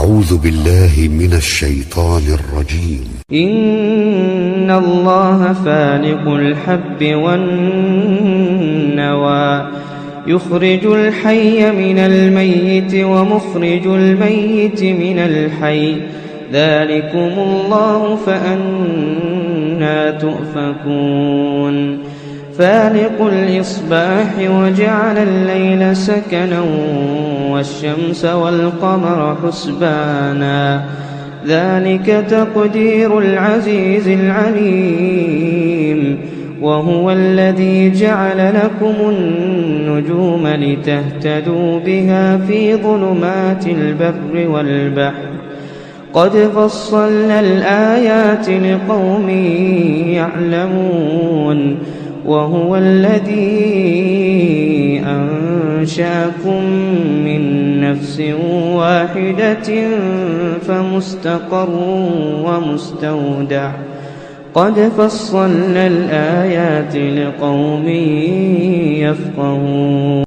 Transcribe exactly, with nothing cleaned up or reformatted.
أعوذ بالله من الشيطان الرجيم. إن الله فالق الحب والنوى يخرج الحي من الميت ومخرج الميت من الحي ذلكم الله فأنى تؤفكون. فالق الإصباح وجعل الليل سكنا والشمس والقمر حسبانا ذلك تقدير العزيز العليم. وهو الذي جعل لكم النجوم لتهتدوا بها في ظلمات البر والبحر قد فصلنا الآيات لقوم يعلمون. وهو الذي أنشأكم من نفس واحدة فمستقر ومستودع قد فصلنا الآيات لقوم يفقهون.